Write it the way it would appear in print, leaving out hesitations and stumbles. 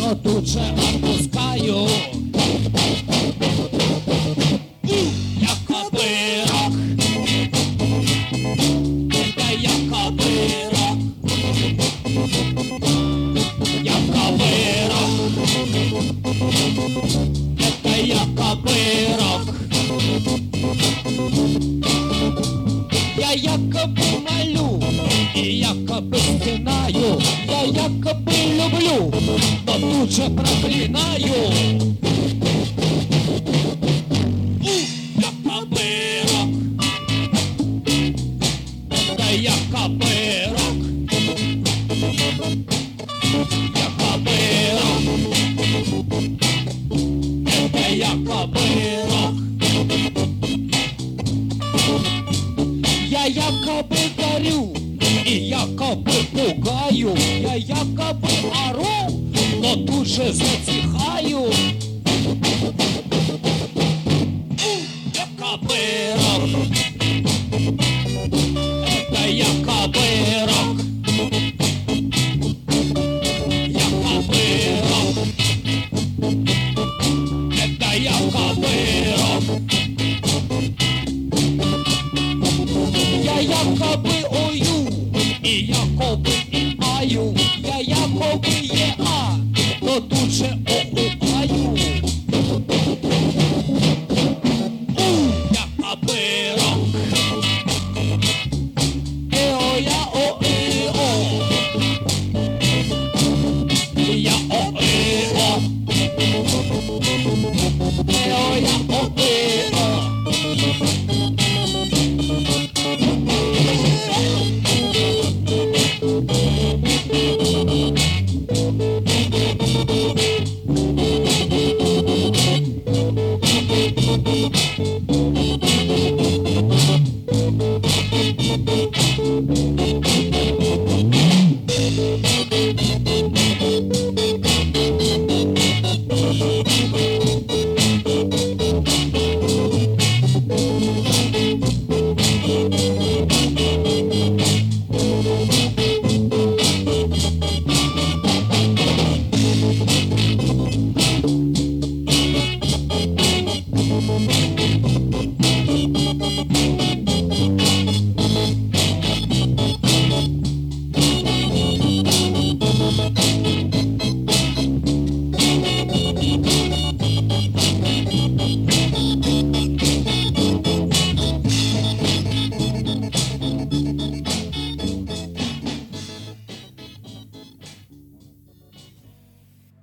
но тут же отпускаю. Я копырок, это я копырок, я копырок, это я копырок. Я якобы молю и якобы стенаю, я якобы люблю, но тут же проклинаю. Я копырок, это я копырок, я копырок, это я копырок. Я якобы горю и якобы пугаю, я якобы ору, но тут же затихаю. Я копырок, это я копырок, я копырок, это я копырок. Я якобы ою и якобы и аю, я якобы еа, но тут же оуаю. Я копырок, эо я о-и-о, я о-и-о, эо я о-и-о. Thank you.